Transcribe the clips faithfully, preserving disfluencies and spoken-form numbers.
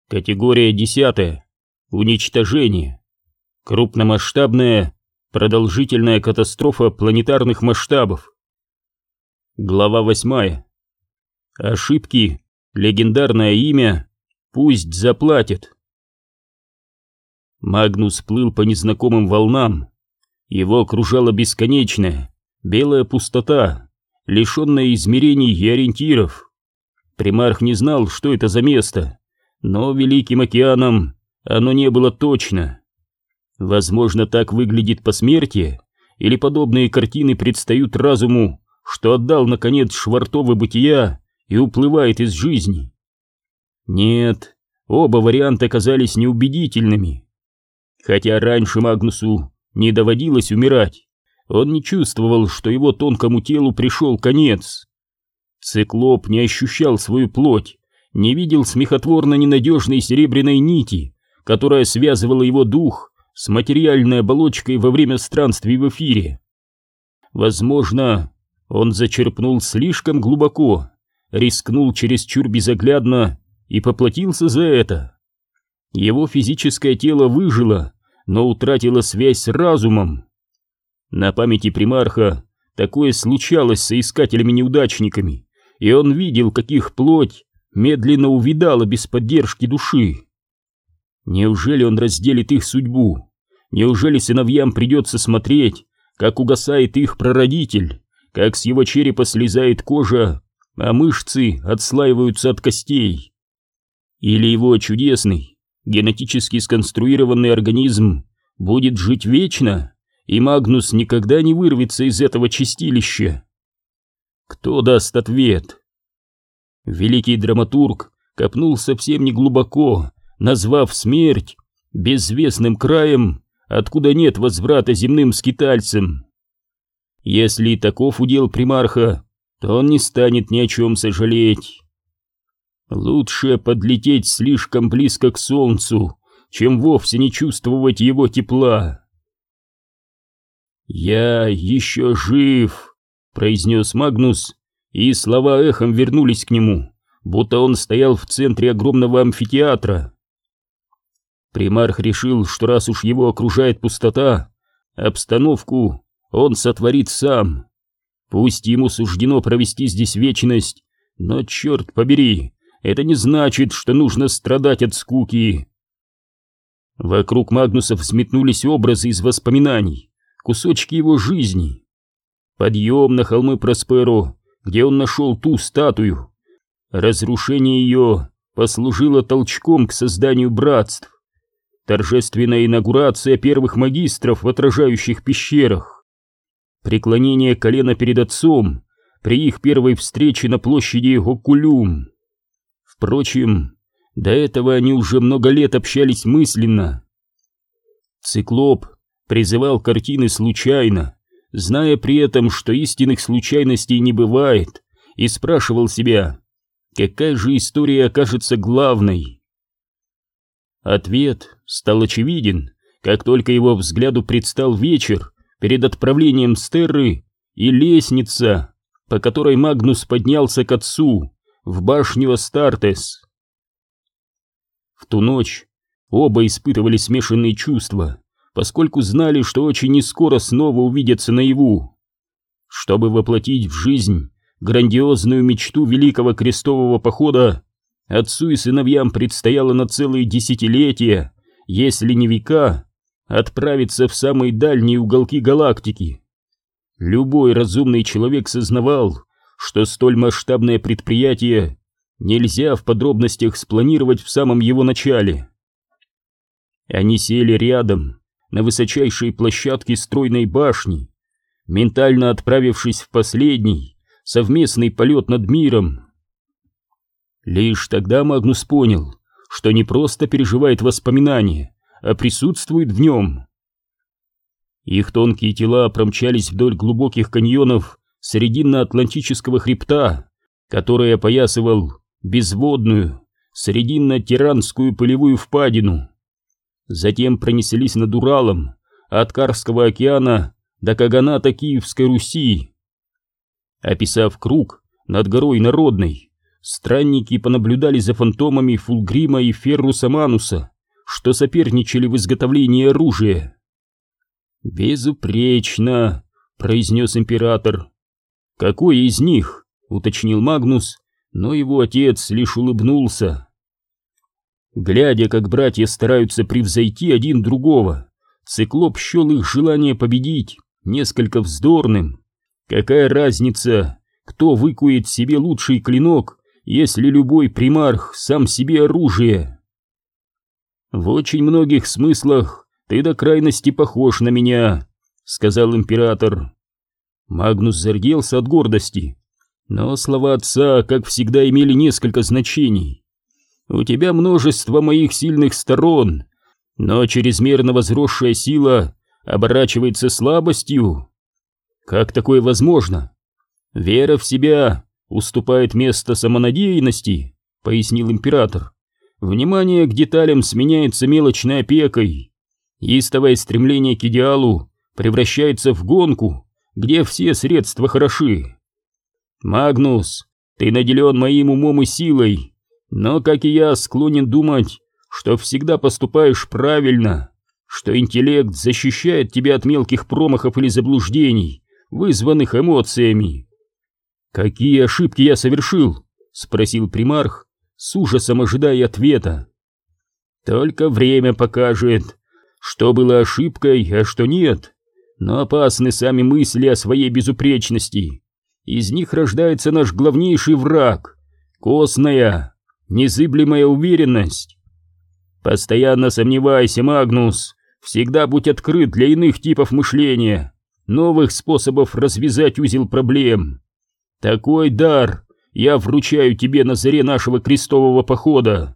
Категория десятая. Уничтожение. Крупномасштабная, продолжительная катастрофа планетарных масштабов. Глава восьмая. Ошибки, легендарное имя, пусть заплатят. Магнус плыл по незнакомым волнам. Его окружала бесконечная, белая пустота, лишенная измерений и ориентиров. Примарх не знал, что это за место, но Великим океаном оно не было точно. Возможно, так выглядит посмертие, или подобные картины предстают разуму, что отдал, наконец, швартовы бытия и уплывает из жизни. Нет, оба варианта казались неубедительными. Хотя раньше Магнусу не доводилось умирать, он не чувствовал, что его тонкому телу пришел конец. Циклоп не ощущал свою плоть, не видел смехотворно ненадежной серебряной нити, которая связывала его дух с материальной оболочкой во время странствий в эфире. Возможно, он зачерпнул слишком глубоко, рискнул чересчур безоглядно и поплатился за это. Его физическое тело выжило, но утратило связь с разумом. На памяти примарха такое случалось с соискателями-неудачниками, и он видел, как их плоть медленно увядала без поддержки души. Неужели он разделит их судьбу? Неужели сыновьям придется смотреть, как угасает их прародитель, как с его черепа слезает кожа, а мышцы отслаиваются от костей? Или его чудесный, генетически сконструированный организм будет жить вечно, и Магнус никогда не вырвется из этого чистилища? Кто даст ответ? Великий драматург копнул совсем неглубоко, назвав смерть безвестным краем, откуда нет возврата земным скитальцам. Если таков удел примарха, то он не станет ни о чем сожалеть. Лучше подлететь слишком близко к солнцу, чем вовсе не чувствовать его тепла. «Я еще жив», — произнес Магнус, и слова эхом вернулись к нему, будто он стоял в центре огромного амфитеатра. Примарх решил, что раз уж его окружает пустота, обстановку он сотворит сам. Пусть ему суждено провести здесь вечность, но, черт побери, это не значит, что нужно страдать от скуки. Вокруг Магнуса взметнулись образы из воспоминаний, кусочки его жизни. Подъем на холмы Просперо, где он нашел ту статую. Разрушение ее послужило толчком к созданию братств. Торжественная инаугурация первых магистров в отражающих пещерах. Преклонение колена перед отцом при их первой встрече на площади Окулюм. Впрочем, до этого они уже много лет общались мысленно. Циклоп призывал картины случайно, зная при этом, что истинных случайностей не бывает, и спрашивал себя, какая же история окажется главной. Ответ стал очевиден, как только его взгляду предстал вечер перед отправлением с Терры и лестница, по которой Магнус поднялся к отцу в башню Астартес. В ту ночь оба испытывали смешанные чувства, поскольку знали, что очень нескоро снова увидятся наяву. Чтобы воплотить в жизнь грандиозную мечту великого крестового похода, отцу и сыновьям предстояло на целые десятилетия, если не века, отправиться в самые дальние уголки галактики. Любой разумный человек сознавал, что столь масштабное предприятие нельзя в подробностях спланировать в самом его начале. Они сели рядом, на высочайшей площадке стройной башни, ментально отправившись в последний совместный полет над миром. Лишь тогда Магнус понял, что не просто переживает воспоминания, а присутствует в нем. Их тонкие тела промчались вдоль глубоких каньонов Срединно-Атлантического хребта, который опоясывал безводную Срединно-Тиранскую пылевую впадину. Затем пронеслись над Уралом, от Карского океана до Каганата Киевской Руси. Описав круг над горой Народной, странники понаблюдали за фантомами Фулгрима и Ферруса Мануса, что соперничали в изготовлении оружия. «Безупречно», — произнес император. «Какой из них?» — уточнил Магнус, но его отец лишь улыбнулся. Глядя, как братья стараются превзойти один другого, Циклоп счел их желание победить несколько вздорным. Какая разница, кто выкует себе лучший клинок, если любой примарх сам себе оружие? «В очень многих смыслах ты до крайности похож на меня», — сказал император. Магнус зарделся от гордости, но слова отца, как всегда, имели несколько значений. «У тебя множество моих сильных сторон, но чрезмерно возросшая сила оборачивается слабостью. Как такое возможно? Вера в себя уступает место самонадеянности», — пояснил император. «Внимание к деталям сменяется мелочной опекой. Истовое стремление к идеалу превращается в гонку, где все средства хороши. Магнус, ты наделен моим умом и силой, но, как и я, склонен думать, что всегда поступаешь правильно, что интеллект защищает тебя от мелких промахов или заблуждений, вызванных эмоциями». «Какие ошибки я совершил?» — спросил примарх, с ужасом ожидая ответа. «Только время покажет, что было ошибкой, а что нет, но опасны сами мысли о своей безупречности. Из них рождается наш главнейший враг — костная, незыблемая уверенность. Постоянно сомневайся, Магнус, всегда будь открыт для иных типов мышления, новых способов развязать узел проблем. Такой дар я вручаю тебе на заре нашего крестового похода».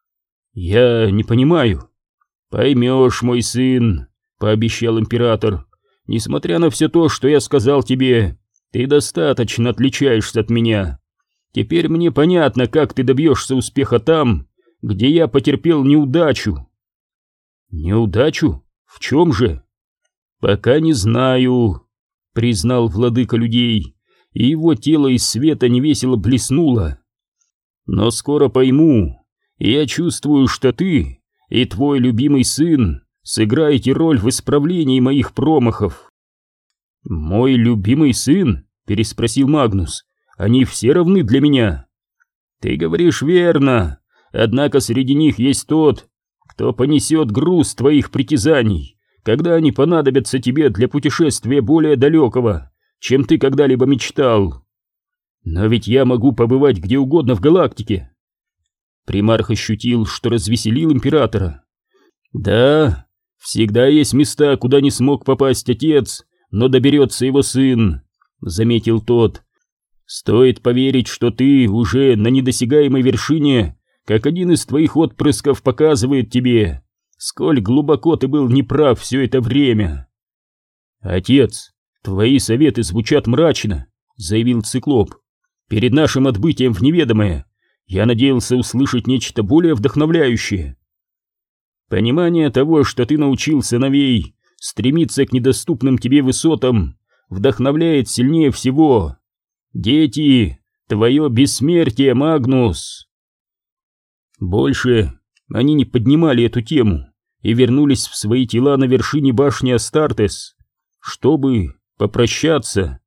«Я не понимаю». «Поймешь, мой сын», — пообещал император. «Несмотря на все то, что я сказал тебе, ты достаточно отличаешься от меня. Теперь мне понятно, как ты добьешься успеха там, где я потерпел неудачу». «Неудачу? В чем же?» «Пока не знаю», — признал владыка людей, и его тело из света невесело блеснуло. «Но скоро пойму, и я чувствую, что ты и твой любимый сын сыграете роль в исправлении моих промахов». «Мой любимый сын?» — переспросил Магнус. «Они все равны для меня». «Ты говоришь верно, однако среди них есть тот, кто понесет груз твоих притязаний, когда они понадобятся тебе для путешествия более далекого, чем ты когда-либо мечтал». «Но ведь я могу побывать где угодно в галактике». Примарх ощутил, что развеселил императора. «Да, всегда есть места, куда не смог попасть отец, но доберется его сын», — заметил тот. «Стоит поверить, что ты уже на недосягаемой вершине, как один из твоих отпрысков показывает тебе, сколь глубоко ты был неправ все это время». «Отец, твои советы звучат мрачно», — заявил Циклоп. «Перед нашим отбытием в неведомое я надеялся услышать нечто более вдохновляющее». «Понимание того, что ты научил сыновей стремиться к недоступным тебе высотам, вдохновляет сильнее всего. Дети, твое бессмертие, Магнус!» Больше они не поднимали эту тему и вернулись в свои тела на вершине башни Астартес, чтобы попрощаться.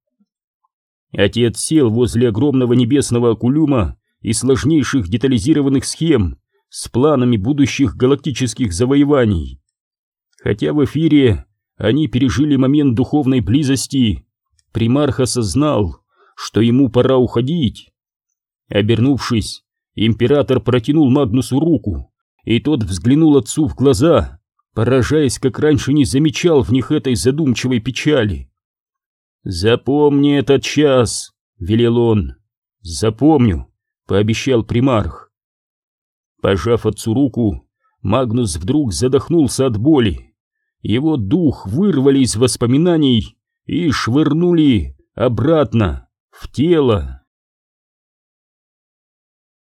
Отец сел возле огромного небесного окулюма и сложнейших детализированных схем с планами будущих галактических завоеваний. Хотя в эфире они пережили момент духовной близости, примарх осознал, что ему пора уходить. Обернувшись, император протянул Магнусу руку, и тот взглянул отцу в глаза, поражаясь, как раньше не замечал в них этой задумчивой печали. «Запомни этот час», — велел он. «Запомню», — пообещал примарх. Пожав отцу руку, Магнус вдруг задохнулся от боли. Его дух вырвали из воспоминаний и швырнули обратно в тело.